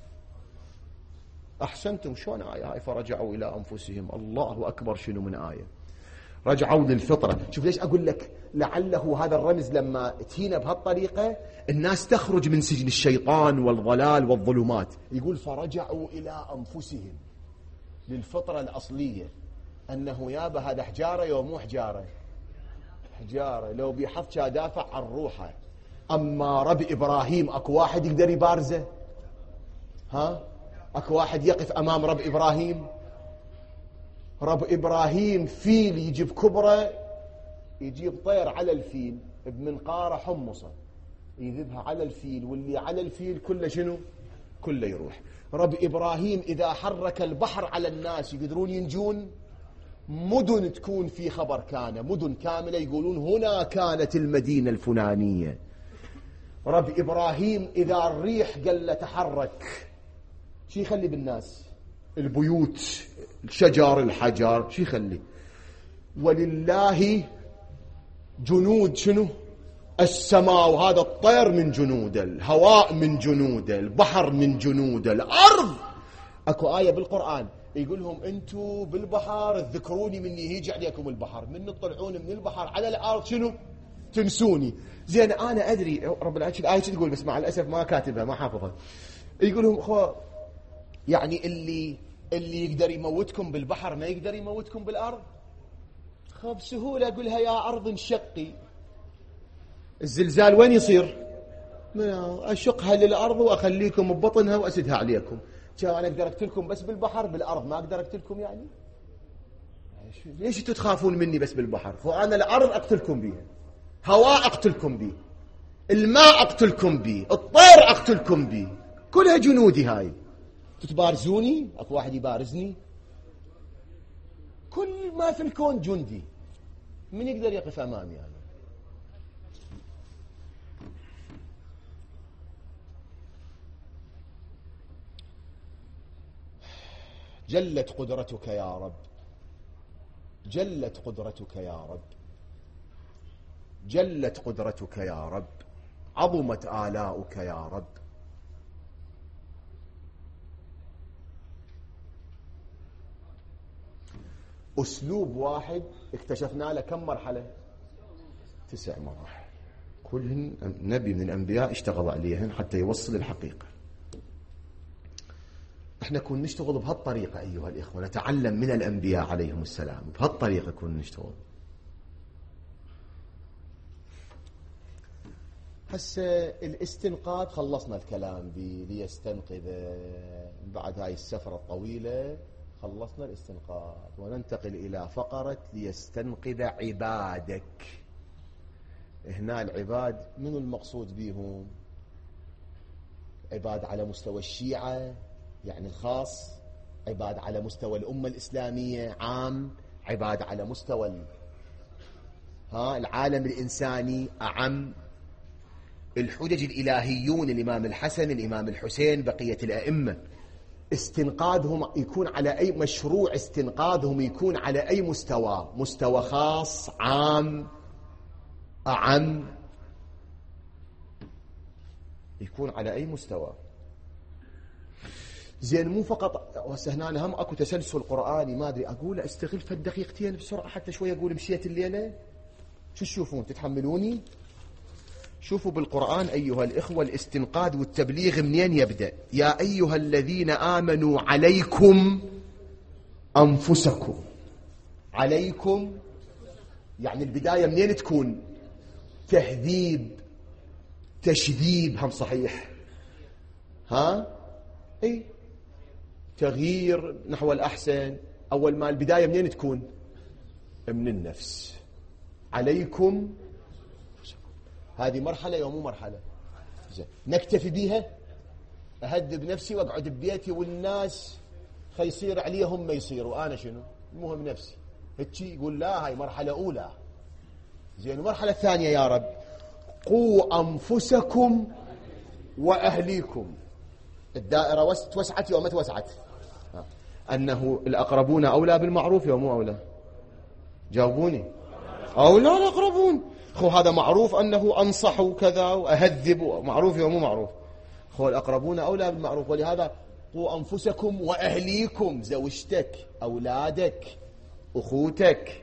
أحسنتم. شلون آية هاي؟ فرجعوا إلى أنفسهم. الله أكبر. شنو من آية؟ رجعوا للفطرة. شوف ليش أقول لك لعله هذا الرمز لما تهينا بهالطريقة الناس تخرج من سجن الشيطان والضلال والظلمات. يقول فرجعوا إلى أنفسهم، للفطرة الأصلية، أنه يابا هذا حجارة يوم مو حجارة، حجارة لو بيحط دافع عن روحه. أما رب إبراهيم أكو واحد يقدر يبارزه؟ ها؟ أكو واحد يقف أمام رب إبراهيم؟ رب إبراهيم فيل يجيب كبرى، يجيب طير على الفيل بمنقارة حمصة يذبها على الفيل، واللي على الفيل كله شنو؟ كله يروح. رب إبراهيم إذا حرك البحر على الناس يقدرون ينجون؟ مدن تكون في خبر كان، مدن كاملة يقولون هنا كانت المدينة الفلانية. رب إبراهيم إذا الريح قال له تحرك، شي يخلي بالناس؟ البيوت، الشجر، الحجر، شي يخلي؟ ولله جنود شنو؟ السماء، وهذا الطير من جنوده، الهواء من جنوده، البحر من جنوده، الأرض. أكو آية بالقرآن يقول لهم أنتوا بالبحر تذكروني مني يجي عليكم البحر، من تطلعون من البحر على الأرض شنو؟ تنسوني. زين أنا أدري رب العالمين الآية تقول، بس مع الأسف ما كاتبها ما حافظها. يقول لهم أخوة يعني اللي يقدر يموتكم بالبحر ما يقدر يموتكم بالأرض. خب بسهولة أقولها يا أرض انشقي. الزلزال وين يصير؟ أشقها للأرض وأخليكم ببطنها وأسدها عليكم. أنا أقدر أقتلكم بس بالبحر، بالأرض ما أقدر أقتلكم يعني؟ ليش أنتوا تخافون مني بس بالبحر؟ فأنا الأرض أقتلكم بيها، هواء أقتلكم بيه، الماء أقتلكم بيه، الطير أقتلكم بيه، كلها جنودي هاي. تتبارزوني؟ أكو واحد يبارزني؟ كل ما في الكون جندي، من يقدر يقف أمامي أنا؟ جلت قدرتك يا رب، جلت قدرتك يا رب، جلت قدرتك يا رب، عظمت آلاؤك يا رب. أسلوب واحد اكتشفنا له كم مرحلة؟ 9 مراحل، كلهن نبي من الأنبياء اشتغل عليهن حتى يوصل الحقيقة. احنا كنا نشتغل بهالطريقة أيها الإخوة، نتعلم من الأنبياء عليهم السلام، بهالطريقة كنا نشتغل. هسه الاستنقاذ خلصنا الكلام ليستنقذ، بعد هاي السفرة الطويلة خلصنا الاستنقاذ، وننتقل إلى فقرة ليستنقذ عبادك. هنا العباد من المقصود بهم؟ عباد على مستوى الشيعة يعني الخاص، عباد على مستوى الأمة الإسلامية عام، عباد على مستوى العالم الإنساني أعم. الحجج الإلهيون، الإمام الحسن، الإمام الحسين، بقية الأئمة، استنقاذهم يكون على أي مشروع، استنقاذهم يكون على أي مستوى؟ مستوى خاص، عام، أعم، يكون على أي مستوى؟ زين مو فقط هنا هم اكو تسلسل قرآني، ما ادري اقول استغل في الدقيقتين بسرعة حتى شوية اقول مشيت الليلة. شو تشوفون؟ تتحملوني؟ شوفوا بالقرآن أيها الإخوة الاستنقاذ والتبليغ منين يبدأ؟ يا أيها الذين آمنوا عليكم أنفسكم. عليكم يعني البداية منين تكون؟ تهذيب، تشذيب، هم صحيح؟ اي تغيير نحو الأحسن. أول ما البداية منين تكون؟ من النفس. عليكم، هذه مرحلة ومو مرحلة؟ نكتفي بيها؟ أهذب نفسي وأقعد ببيتي والناس خيصير عليهم ما يصيروا، أنا شنو؟ المهم نفسي. هتشي يقول لا، هاي مرحلة أولى. زين المرحلة الثانية يا رب، قوا أنفسكم وأهليكم. الدائرة توسعت وما توسعت؟ أنه الأقربون أولى بالمعروف ومو أولى؟ جاوبوني. أولى الأقربون. خو هذا معروف أنه أنصح وكذا وأهذب، معروف ومو معروف؟ خو الأقربون أولى بالمعروف. ولهذا قوا أنفسكم وأهليكم، زوجتك، أولادك، أخوتك،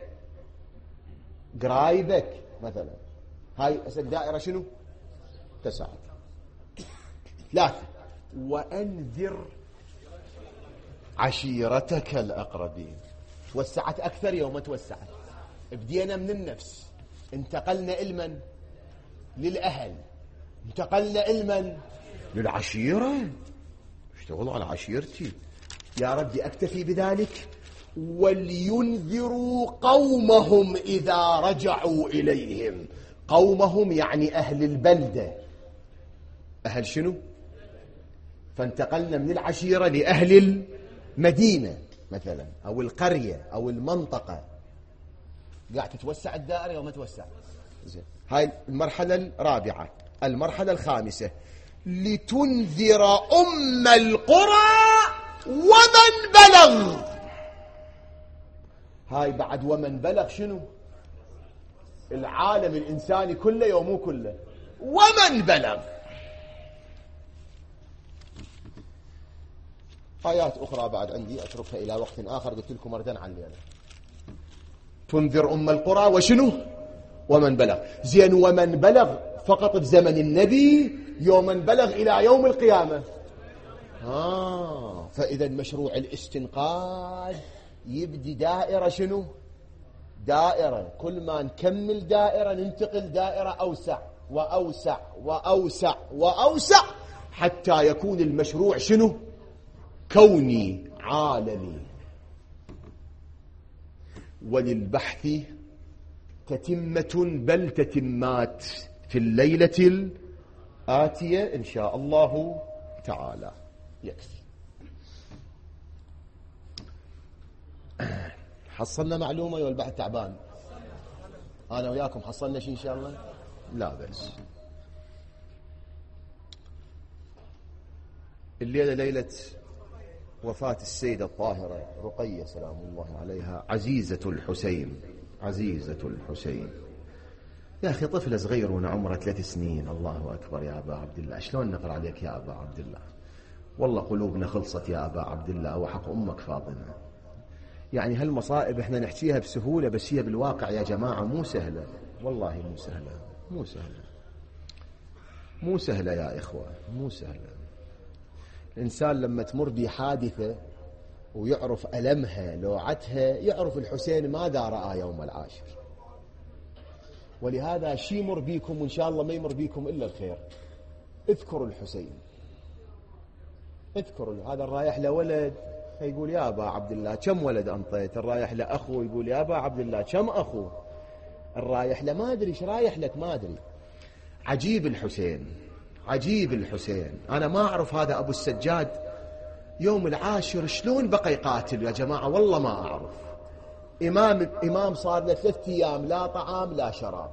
قرايبك مثلا. هاي الدائرة شنو؟ تسعة. 3 وأنذر عشيرتك الأقربين. توسعت أكثر يوم توسعت. بدينا من النفس، انتقلنا إلمن؟ للأهل، انتقلنا إلمن؟ للعشيرة. اشتغلوا على عشيرتي يا ربي. أكتفي بذلك؟ ولينذروا قومهم إذا رجعوا إليهم. قومهم يعني أهل البلدة. أهل شنو؟ فانتقلنا من العشيرة لأهل المدينة مثلا، أو القرية أو المنطقة. قاعد تتوسع الدائرة وما توسع. زين هاي المرحلة الرابعة. المرحلة الخامسة، لتنذر أم القرى ومن بلغ. هاي بعد ومن بلغ شنو؟ العالم الإنساني كله ومو كله؟ ومن بلغ. آيات أخرى بعد عندي أتركها إلى وقت آخر، قلت لكم مردان عن الليلة. تنذر أم القرى وشنو؟ ومن بلغ. زين ومن بلغ فقط بزمن النبي، يوم بلغ إلى يوم القيامة. فإذا مشروع الاستنقاذ يبدي دائرة شنو؟ دائرة، كل ما نكمل دائرة ننتقل دائرة أوسع وأوسع وأوسع وأوسع حتى يكون المشروع شنو؟ كوني عالمي. وللبحث تتمة بل تتمات في الليلة الآتية إن شاء الله تعالى. يكفي. حصلنا معلومة ولا البحث تعبان؟ أنا وياكم حصلنا شيء إن شاء الله؟ لا بس الليلة ليلة وفاة السيدة الطاهرة رقية سلام الله عليها، عزيزة الحسين. عزيزة الحسين يا أخي طفلة صغيرة عمرها 3 سنين. الله أكبر يا أبا عبد الله، شلون نقر عليك يا أبا عبد الله؟ والله قلوبنا خلصت يا أبا عبد الله وحق أمك فاطمة. يعني هالمصائب احنا نحكيها بسهولة، بس هي بالواقع يا جماعة مو سهلة، والله مو سهلة، مو سهلة، مو سهلة يا إخوة، مو سهلة. الإنسان لما تمر بحادثة ويعرف ألمها لوعتها يعرف الحسين ماذا رأى يوم العاشر. ولهذا شي يمر بيكم وإن شاء الله ما يمر بيكم إلا الخير. اذكروا الحسين، اذكروا. هذا الرايح لولد يقول يا أبا عبد الله كم ولد أنطيت؟ الرايح لأخو يقول يا أبا عبد الله كم أخو؟ الرايح لما أدري إيش رايح لك ما أدري. عجيب الحسين، عجيب الحسين. أنا ما أعرف هذا أبو السجاد يوم العاشر شلون بقى يقاتل يا جماعة، والله ما أعرف. إمام صار له 3 أيام لا طعام لا شراب،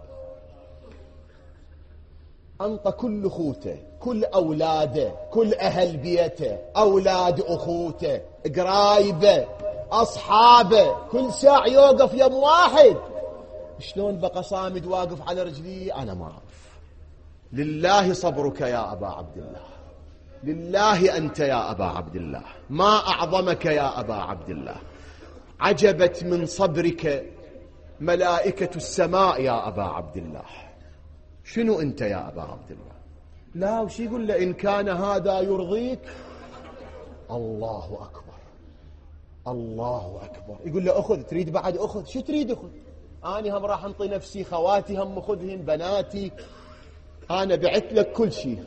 أنطى كل أخوته، كل أولاده، كل أهل بيته، أولاد أخوته، قرايبه، أصحابه، كل ساعة يوقف يوم واحد. شلون بقى صامد واقف على رجليه أنا ما أعرف. لله صبرك يا أبا عبد الله، لله أنت يا أبا عبد الله، ما أعظمك يا أبا عبد الله. عجبت من صبرك ملائكة السماء يا أبا عبد الله. شنو أنت يا أبا عبد الله؟ لا وش يقول له؟ إن كان هذا يرضيك. الله أكبر، الله أكبر. يقول له أخذ، تريد بعد أخذ؟ شو تريد أخذ؟ أنا هم راح أنطي نفسي، خواتي هم أخذهن، بناتي، أنا بعت لك كل شيء.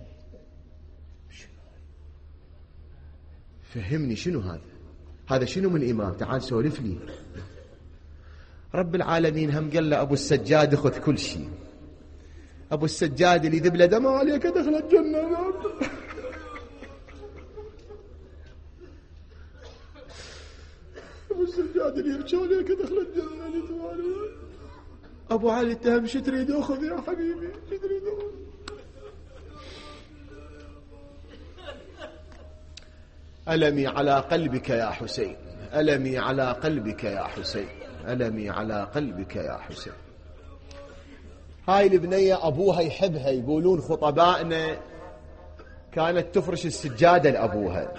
فهمني شنو هذا؟ هذا شنو من إمام؟ تعال سولف لي. رب العالمين هم قال له أبو السجاد أخذ كل شيء. أبو السجاد اللي ذبله دم عليك دخل الجنة. أبو السجاد اللي يبكي عليك دخل الجنة. أبو علي اتهم شو تريد أخذ يا حبيبي؟ شو تريد أخذ؟ ألمي على قلبك يا حسين، ألمي على قلبك يا حسين، ألمي على قلبك يا حسين. هاي البنية أبوها يحبها، يقولون خطبائنا كانت تفرش السجادة لأبوها،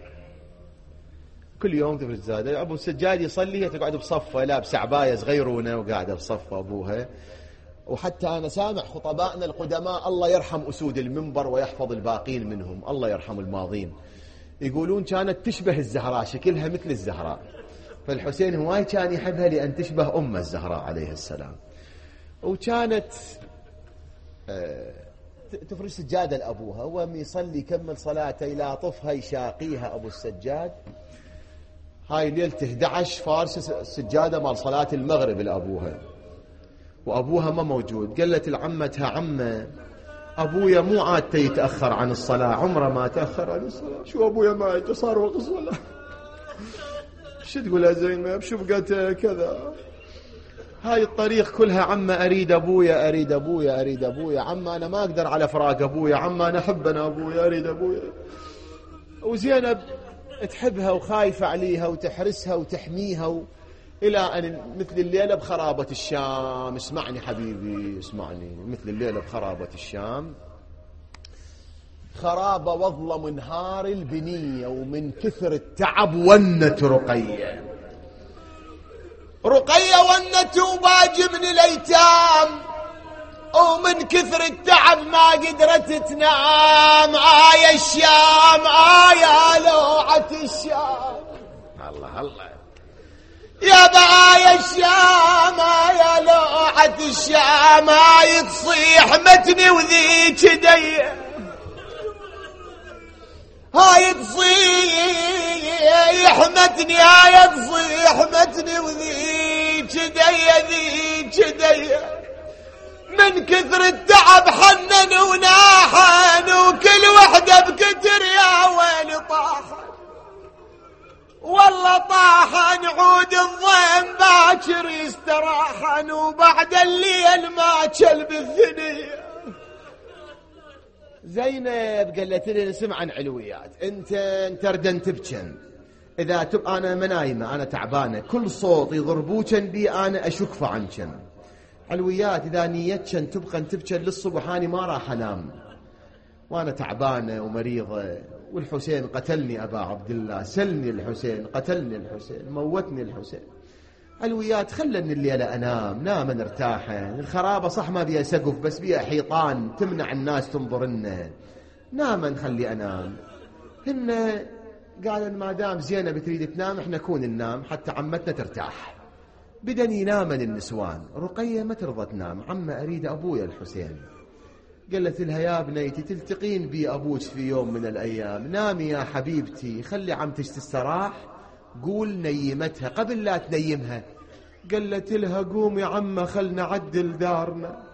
كل يوم تفرش السجادة. أبو السجاد يصلي هي تقعد بصفة، لابسة عباية صغيرونة وقاعدة بصفة أبوها. وحتى أنا سامع خطبائنا القدماء الله يرحم أسود المنبر ويحفظ الباقين منهم، الله يرحم الماضين، يقولون كانت تشبه الزهراء، شكلها مثل الزهراء. فالحسين هواي كان يحبها لأن تشبه أم الزهراء عليه السلام. وكانت تفرش سجادة لأبوها، وهم يصلي يكمل صلاته يلاطفها يشاقيها أبو السجاد. هاي ليلة 11 فارس السجادة مال صلاة المغرب لأبوها، وأبوها ما موجود. قالت لعمتها عمة أبويا مو عادته يتأخر عن الصلاة، عمره ما تأخر عن الصلاة. شو أبويا ما يجي صار وقت الصلاة؟ شو تقول يا زينب؟ شو بقت كذا؟ هاي الطريق كلها عمة أريد أبويا، أريد أبويا، أريد أبويا. عمة أنا ما أقدر على فراق أبويا، عمة أنا أحبنا أبويا، أريد أبويا. وزينب تحبها وخايفة عليها وتحرسها وتحميها إلى أن مثل الليلة بخرابة الشام. اسمعني حبيبي اسمعني، مثل الليلة بخرابة الشام، خرابة وظلم انهار البنية، ومن كثر التعب ونت رقية. رقية ونت وباجي من الأيتام، ومن كثر التعب ما قدرت تنام. آية الشام آية لوعة الشام، الله الله يا باية الشام يا لوعة الشام. هاي تصيح متني وذيك ديه، هاي تصيح متني، هاي تصيح متني وذيك ديه، ذيك ديه. من كثر التعب حنن وناحن، وكل وحدة بكتر يا ويل طاحن. والله طاحن عود الضيم باكر يستراحن، وبعد الليل ما كلب الثنية. زينب قالت لي نسمع عن علويات، انت ردن تبكن، اذا تبقى انا منايمة انا تعبانة كل صوت يضربوكن بي انا اشكف عنكن. علويات اذا نيتكن تبقى تبكن للصبح اني ما راح انام وانا تعبانة ومريضة. والحسين قتلني أبا عبد الله، سلني الحسين، قتلني الحسين، موتني الحسين. علويات خلني الليلة أنام، نام نرتاحن. الخرابة صح ما بيها سقف بس بيها حيطان تمنع الناس تنظرنا، نام نخلي أنام. هن قالن ما دام زينب تريد تنام احنا كون ننام حتى عمتنا ترتاح. بدن ينامن النسوان. رقية ما ترضى تنام، عمة أريد أبويا الحسين. قالت لها يا بنيتي تلتقين بي أبوك في يوم من الأيام، نامي يا حبيبتي خلي عمتك تستراح. قول نيمتها قبل لا تنيمها. قالت لها قوم يا عمة خلنا نعدل دارنا.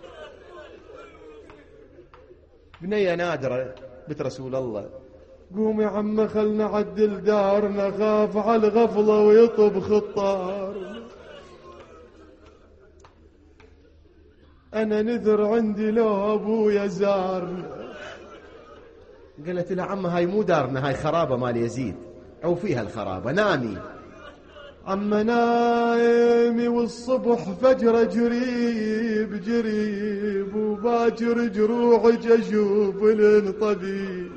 بنية نادرة بنت رسول الله، قوم يا عمة خلنا نعدل دارنا، خاف على الغفلة ويطب خطار. أنا نذر عندي لو أبويا زارنا. قالت لها عمة هاي مو دارنا، هاي خرابة مال يزيد أو فيها الخرابة، نامي. عمة نايمي والصبح فجر جريب جريب، وباكر جروحك أشوف الطبيب.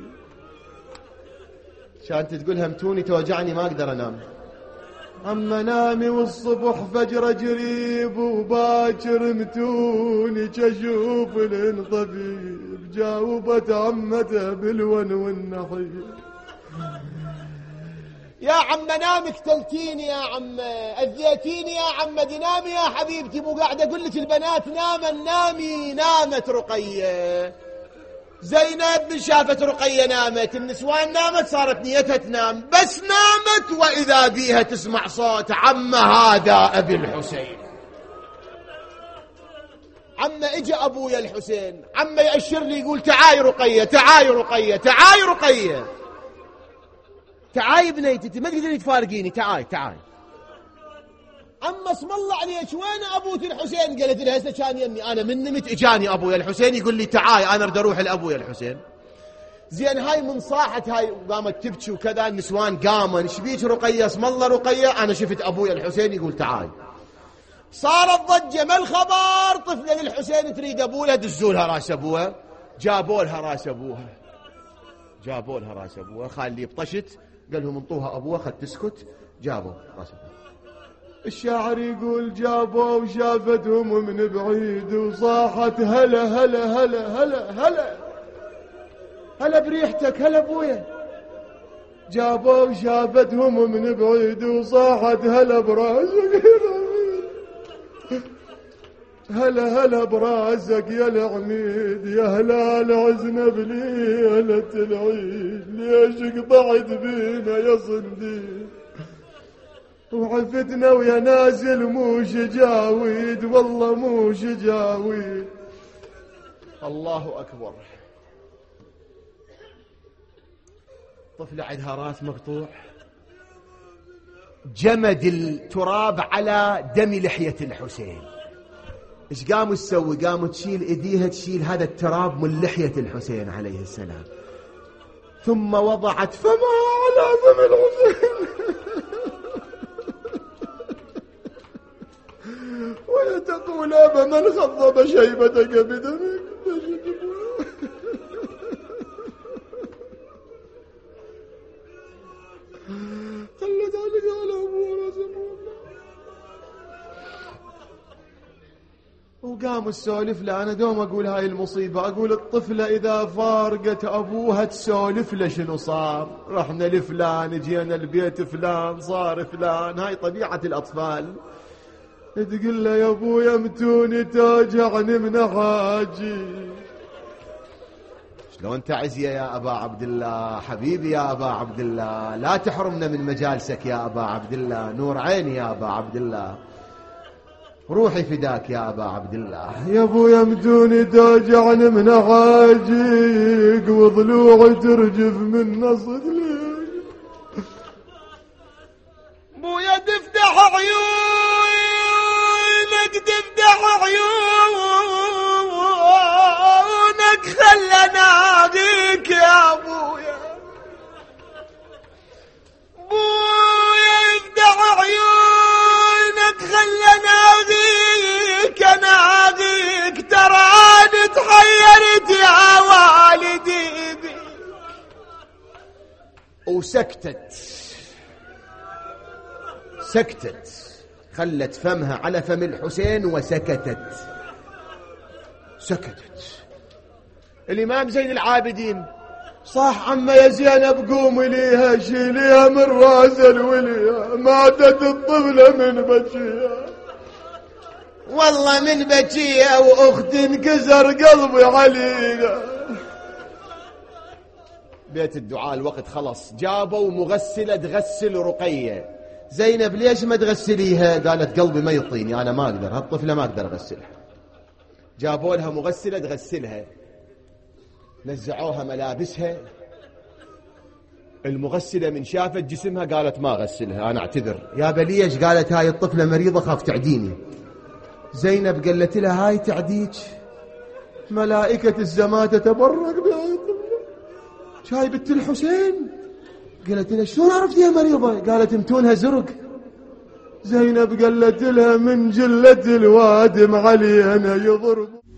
كانت تقولها متوني توجعني ما أقدر أنام. عم نامي والصبح فجر جريب، وباكر متوني كشوف الطبيب. جاوبت عمته بالون والنحيب، يا عم نامك تلتيني، يا عم أذيتيني، يا عم نامي يا حبيبتي. مو قاعدة أقول لك البنات نامي. نامت رقية. زينب شافت رقية نامت، النسوان نامت، صارت نيتها تنام، بس نامت وإذا بيها تسمع صوت عم هذا أبي الحسين. عم اجى أبويا الحسين، عم يأشر لي يقول تعاي رقية، تعاي رقية، تعاي رقية، تعاي بنيتي ما تقدرين تفارقيني، تعاي. عم اسم الله عليك وين أبوك الحسين؟ قالت لها هسه كان يمي أنا من نمت إجاني أبويا الحسين يقول لي تعاي أنا أريد أروح لأبويا الحسين. زين هاي من صاحت هاي وقامت تبكي وكذا، النسوان قامن شبيك رقية؟ اسم الله رقية أنا شفت أبويا الحسين يقول تعاي. صارت ضجة، ما الخبر؟ طفلة للحسين تريد أبوها، دزولها راس أبوها، جابوا لها راس أبوها، خالي بطشت قال لهم انطوها أبوها خد تسكت، جابوا راس أبوها. الشاعر يقول جابوا وشافتهم من بعيد، وصاحت هلا هلا هلا هلا هلا هلا بريحتك، هلا ابويا. جابوا وشافتهم من بعيد، وصاحت هلا براسك، هلا براسك يا العميد، يا هلال عزنا بليلة العيد، ليش قطعت بينا يا صنديد، وعفتنا ويا نازل مو شجاويد، والله مو شجاويد. الله أكبر. طفلة عندها راس مقطوع، جمد التراب على دم لحية الحسين. ايش قاموا تسوي؟ قاموا تشيل ايديها، تشيل هذا التراب من لحية الحسين عليه السلام، ثم وضعت فمها على دم الحسين ولا تقول أبا من خضب شيبتك بدمك. خلت عليك على أبوه رسول الله. قام السولف له. أنا دوم أقول هاي المصيبة، أقول الطفلة إذا فارقت أبوها تسولف له شنو صار، رحنا لفلان، جينا البيت فلان، صار فلان. هاي طبيعة الأطفال. تقول له يا أبويا متوني توجعني من حاجي. شلون تعزيه يا أبا عبد الله؟ حبيبي يا أبا عبد الله، لا تحرمنا من مجالسك يا أبا عبد الله، نور عيني يا أبا عبد الله، روحي فداك يا أبا عبد الله. يا أبويا مدوني توجعني من حاجيك وضلوعي ترجف من نصد ليك. بويا تفتح عيونك، تفتح عيونك، خلنا ناديك يا أبويا. بويا افتح عيونك، خلنا ناديك، ناديك، تراني تحيرت يا والدي بيك. وسكتت، سكتت، خلت فمها على فم الحسين وسكتت. سكتت. الإمام زين العابدين: صح عمّا يا زينب قومي ليها، شيليها من راس الولية، ماتت الطفلة من بكيها. والله من بكيها وأخت انكسر قلبي عليها. بيت الدعاء الوقت خلص. جابوا مغسلة تغسل رقية. زينب ليش ما تغسليها؟ قالت قلبي ما يطيني، أنا ما أقدر، هالطفلة ما أقدر أغسلها. جابوا لها مغسلة تغسلها، نزعوها ملابسها. المغسلة من شافت جسمها قالت ما غسلها، أنا أعتذر. يا بليش؟ قالت هاي الطفلة مريضة خاف تعديني. زينب قالت لها هاي تعديك؟ ملائكة السماء تتبرك بهاي الطفلة، شاي بنت الحسين. قالت لها شلون عرفتيها مريضة؟ قالت متونها زرق. زينب قالت لها من جلة الوادم علي أنا يضرب.